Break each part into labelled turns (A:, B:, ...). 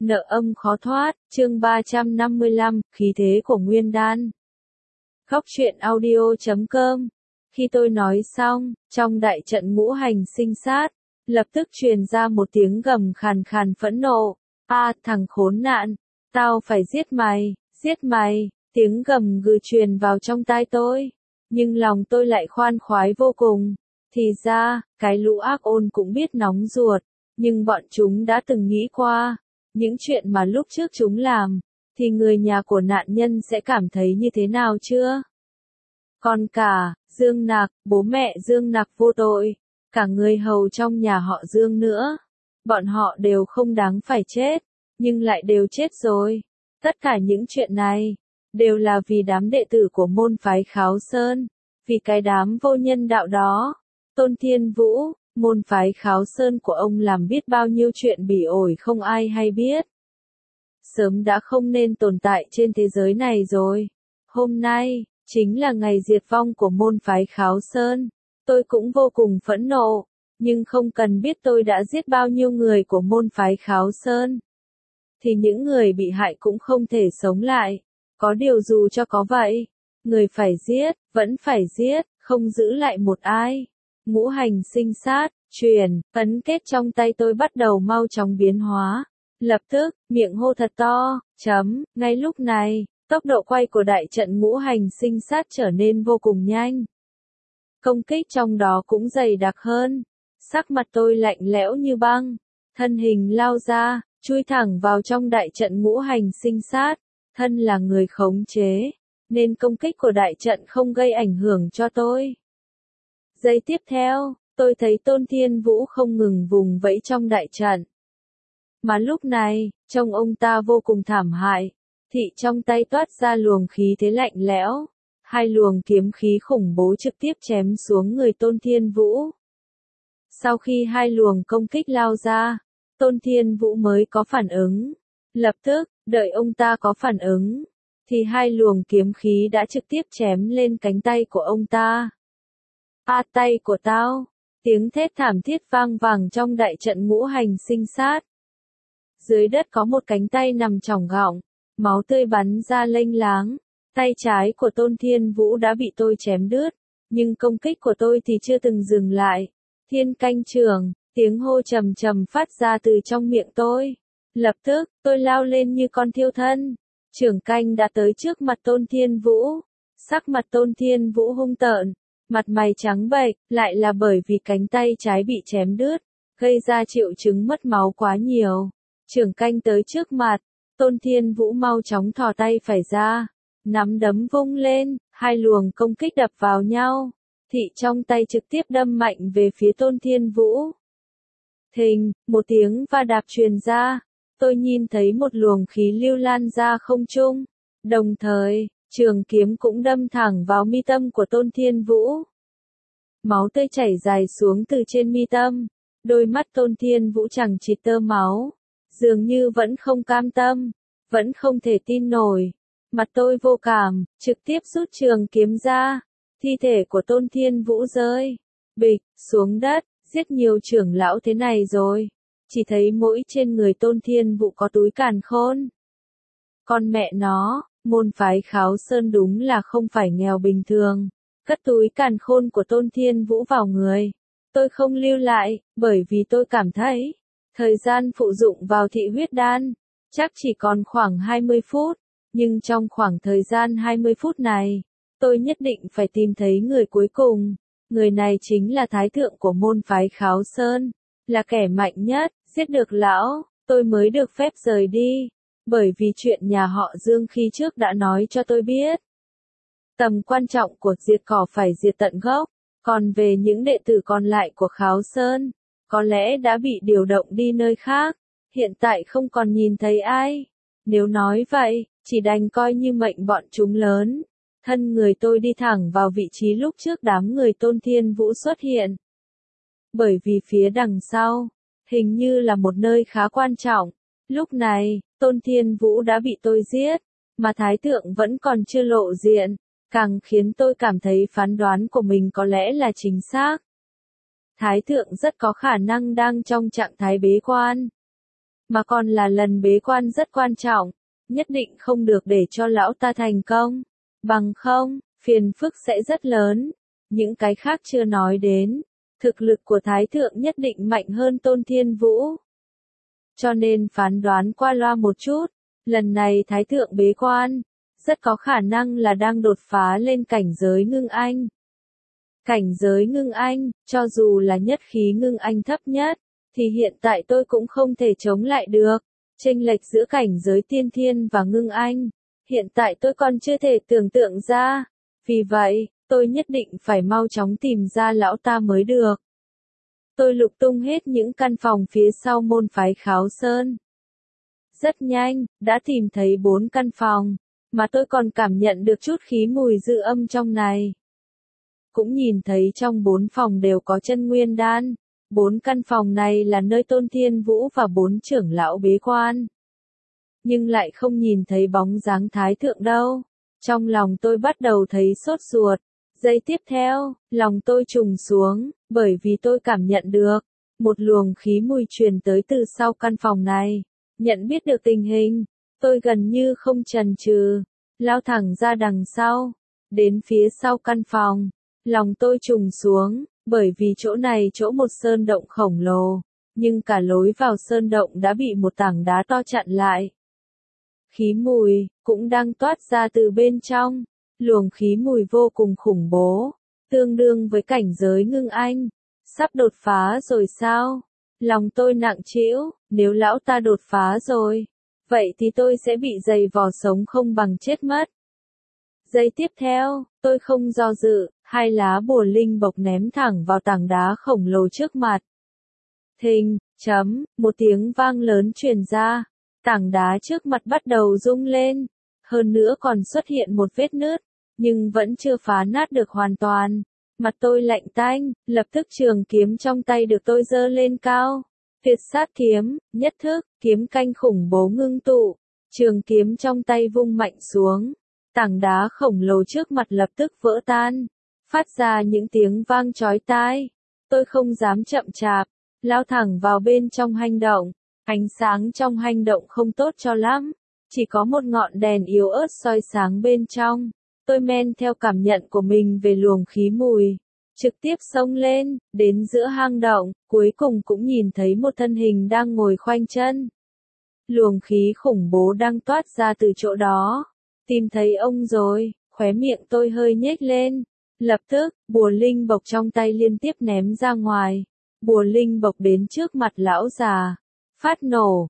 A: Nợ âm khó thoát, chương 355, khí thế của Nguyên Đan. Góc truyện audio.com. Khi tôi nói xong, trong đại trận ngũ hành sinh sát, lập tức truyền ra một tiếng gầm khàn khàn phẫn nộ. A, thằng khốn nạn, tao phải giết mày, giết mày. Tiếng gầm gừ truyền vào trong tai tôi, nhưng lòng tôi lại khoan khoái vô cùng. Thì ra, cái lũ ác ôn cũng biết nóng ruột, nhưng bọn chúng đã từng nghĩ qua, những chuyện mà lúc trước chúng làm, thì người nhà của nạn nhân sẽ cảm thấy như thế nào chưa? Còn cả, Dương Nạc, bố mẹ Dương Nạc vô tội, cả người hầu trong nhà họ Dương nữa. Bọn họ đều không đáng phải chết, nhưng lại đều chết rồi. Tất cả những chuyện này, đều là vì đám đệ tử của môn phái Kháo Sơn, vì cái đám vô nhân đạo đó. Tôn Thiên Vũ, môn phái Kháo Sơn của ông làm biết bao nhiêu chuyện bỉ ổi không ai hay biết. Sớm đã không nên tồn tại trên thế giới này rồi. Hôm nay, chính là ngày diệt vong của môn phái Kháo Sơn. Tôi cũng vô cùng phẫn nộ, nhưng không cần biết tôi đã giết bao nhiêu người của môn phái Kháo Sơn, thì những người bị hại cũng không thể sống lại. Có điều dù cho có vậy, người phải giết, vẫn phải giết, không giữ lại một ai. Ngũ hành sinh sát, truyền, ấn kết trong tay tôi bắt đầu mau chóng biến hóa. Lập tức, miệng hô thật to, ngay lúc này, tốc độ quay của đại trận ngũ hành sinh sát trở nên vô cùng nhanh. Công kích trong đó cũng dày đặc hơn. Sắc mặt tôi lạnh lẽo như băng, thân hình lao ra, chui thẳng vào trong đại trận ngũ hành sinh sát. Thân là người khống chế, nên công kích của đại trận không gây ảnh hưởng cho tôi. Giây tiếp theo, tôi thấy Tôn Thiên Vũ không ngừng vùng vẫy trong đại trận. Mà lúc này, trông ông ta vô cùng thảm hại, thị trong tay toát ra luồng khí thế lạnh lẽo. Hai luồng kiếm khí khủng bố trực tiếp chém xuống người Tôn Thiên Vũ. Sau khi hai luồng công kích lao ra, Tôn Thiên Vũ mới có phản ứng. Lập tức, đợi ông ta có phản ứng, thì hai luồng kiếm khí đã trực tiếp chém lên cánh tay của ông ta. A, tay của tao! Tiếng thét thảm thiết vang vẳng trong đại trận ngũ hành sinh sát. Dưới đất có một cánh tay nằm chỏng gọng, máu tươi bắn ra lênh láng. Tay trái của Tôn Thiên Vũ đã bị tôi chém đứt, nhưng công kích của tôi thì chưa từng dừng lại. Thiên canh trường, tiếng hô trầm trầm phát ra từ trong miệng tôi. Lập tức, tôi lao lên như con thiêu thân. Trưởng canh đã tới trước mặt Tôn Thiên Vũ. Sắc mặt Tôn Thiên Vũ hung tợn, mặt mày trắng bệch, lại là bởi vì cánh tay trái bị chém đứt, gây ra triệu chứng mất máu quá nhiều. Trưởng canh tới trước mặt, Tôn Thiên Vũ mau chóng thò tay phải ra, nắm đấm vung lên, hai luồng công kích đập vào nhau. Thị trong tay trực tiếp đâm mạnh về phía Tôn Thiên Vũ. Thình, một tiếng va đạp truyền ra. Tôi nhìn thấy một luồng khí lưu lan ra không trung. Đồng thời, trường kiếm cũng đâm thẳng vào mi tâm của Tôn Thiên Vũ. Máu tươi chảy dài xuống từ trên mi tâm. Đôi mắt Tôn Thiên Vũ chẳng chịt tơ máu. Dường như vẫn không cam tâm, vẫn không thể tin nổi. Mặt tôi vô cảm, trực tiếp rút trường kiếm ra. Thi thể của Tôn Thiên Vũ rơi bịch xuống đất. Giết nhiều trưởng lão thế này rồi, chỉ thấy mỗi trên người Tôn Thiên Vũ có túi càn khôn. Con mẹ nó, môn phái Kháo Sơn đúng là không phải nghèo bình thường. Cất túi càn khôn của Tôn Thiên Vũ vào người. Tôi không lưu lại, bởi vì tôi cảm thấy, thời gian phụ dụng vào thị huyết đan, chắc chỉ còn khoảng 20 phút. Nhưng trong khoảng thời gian 20 phút này, tôi nhất định phải tìm thấy người cuối cùng. Người này chính là thái thượng của môn phái Kháo Sơn, là kẻ mạnh nhất. Giết được lão, tôi mới được phép rời đi, bởi vì chuyện nhà họ Dương khi trước đã nói cho tôi biết. Tầm quan trọng của diệt cỏ phải diệt tận gốc, còn về những đệ tử còn lại của Kháo Sơn, có lẽ đã bị điều động đi nơi khác, hiện tại không còn nhìn thấy ai. Nếu nói vậy, chỉ đành coi như mệnh bọn chúng lớn. Thân người tôi đi thẳng vào vị trí lúc trước đám người Tôn Thiên Vũ xuất hiện. Bởi vì phía đằng sau, hình như là một nơi khá quan trọng. Lúc này, Tôn Thiên Vũ đã bị tôi giết, mà Thái Thượng vẫn còn chưa lộ diện, càng khiến tôi cảm thấy phán đoán của mình có lẽ là chính xác. Thái Thượng rất có khả năng đang trong trạng thái bế quan. mà còn là lần bế quan rất quan trọng, nhất định không được để cho lão ta thành công, bằng không, phiền phức sẽ rất lớn. Những cái khác chưa nói đến, thực lực của Thái Thượng nhất định mạnh hơn Tôn Thiên Vũ. Cho nên phán đoán qua loa một chút, lần này Thái Thượng bế quan, rất có khả năng là đang đột phá lên cảnh giới ngưng anh. Cảnh giới ngưng anh, cho dù là nhất khí ngưng anh thấp nhất, thì hiện tại tôi cũng không thể chống lại được. Chênh lệch giữa cảnh giới tiên thiên và ngưng anh, hiện tại tôi còn chưa thể tưởng tượng ra. Vì vậy, tôi nhất định phải mau chóng tìm ra lão ta mới được. Tôi lục tung hết những căn phòng phía sau môn phái Kháo Sơn. Rất nhanh, đã tìm thấy 4 căn phòng, mà tôi còn cảm nhận được chút khí mùi dư âm trong này. Cũng nhìn thấy trong 4 phòng đều có chân nguyên đan. 4 căn phòng này là nơi Tôn Thiên Vũ và 4 trưởng lão bế quan. Nhưng lại không nhìn thấy bóng dáng Thái Thượng đâu. Trong lòng tôi bắt đầu thấy sốt ruột. Giây tiếp theo, lòng tôi trùng xuống, bởi vì tôi cảm nhận được một luồng khí mùi truyền tới từ sau căn phòng này. Nhận biết được tình hình, tôi gần như không chần chừ, lao thẳng ra đằng sau, đến phía sau căn phòng. Lòng tôi trùng xuống, bởi vì chỗ này chỗ một sơn động khổng lồ, nhưng cả lối vào sơn động đã bị một tảng đá to chặn lại. Khí mùi cũng đang toát ra từ bên trong, luồng khí mùi vô cùng khủng bố, tương đương với cảnh giới ngưng anh. Sắp đột phá rồi sao? Lòng tôi nặng trĩu, nếu lão ta đột phá rồi, vậy thì tôi sẽ bị dày vò sống không bằng chết mất. Giây tiếp theo, tôi không do dự, 2 lá bùa linh bộc ném thẳng vào tảng đá khổng lồ trước mặt. Thình, một tiếng vang lớn truyền ra, tảng đá trước mặt bắt đầu rung lên, hơn nữa còn xuất hiện một vết nứt, nhưng vẫn chưa phá nát được hoàn toàn. Mặt tôi lạnh tanh, lập tức trường kiếm trong tay được tôi giơ lên cao. Tuyệt sát kiếm, nhất thức, kiếm canh khủng bố ngưng tụ, trường kiếm trong tay vung mạnh xuống. Tảng đá khổng lồ trước mặt lập tức vỡ tan, phát ra những tiếng vang chói tai. Tôi không dám chậm chạp, lao thẳng vào bên trong hang động. Ánh sáng trong hang động không tốt cho lắm, chỉ có một ngọn đèn yếu ớt soi sáng bên trong. Tôi men theo cảm nhận của mình về luồng khí mùi, trực tiếp xông lên, đến giữa hang động, cuối cùng cũng nhìn thấy một thân hình đang ngồi khoanh chân. Luồng khí khủng bố đang toát ra từ chỗ đó. Tìm thấy ông rồi, khóe miệng tôi hơi nhếch lên. Lập tức, bùa linh bộc trong tay liên tiếp ném ra ngoài. Bùa linh bộc đến trước mặt lão già. Phát nổ,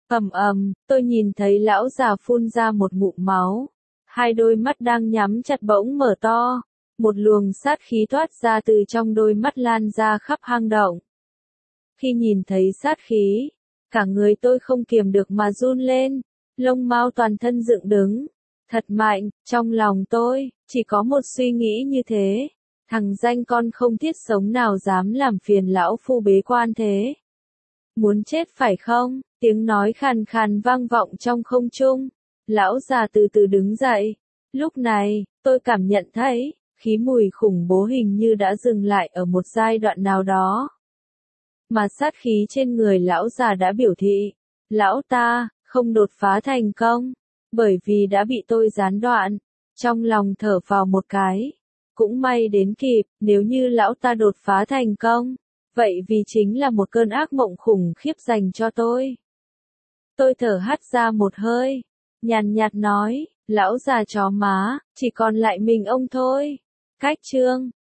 A: tôi nhìn thấy lão già phun ra một ngụm máu. 2 đôi mắt đang nhắm chặt bỗng mở to. Một luồng sát khí thoát ra từ trong đôi mắt lan ra khắp hang động. Khi nhìn thấy sát khí, cả người tôi không kiềm được mà run lên. Lông mao toàn thân dựng đứng. Thật mạnh, trong lòng tôi, chỉ có một suy nghĩ như thế. Thằng danh con không thiết sống nào dám làm phiền lão phu bế quan thế. Muốn chết phải không? Tiếng nói khàn khàn vang vọng trong không trung. Lão già từ từ đứng dậy. Lúc này, tôi cảm nhận thấy, khí mùi khủng bố hình như đã dừng lại ở một giai đoạn nào đó. Mà sát khí trên người lão già đã biểu thị, lão ta, không đột phá thành công, bởi vì đã bị tôi gián đoạn. Trong lòng thở vào một cái. Cũng may đến kịp, nếu như lão ta đột phá thành công, vậy vì chính là một cơn ác mộng khủng khiếp dành cho tôi. Tôi thở hắt ra một hơi, nhàn nhạt nói, lão già chó má, chỉ còn lại mình ông thôi. Cách chương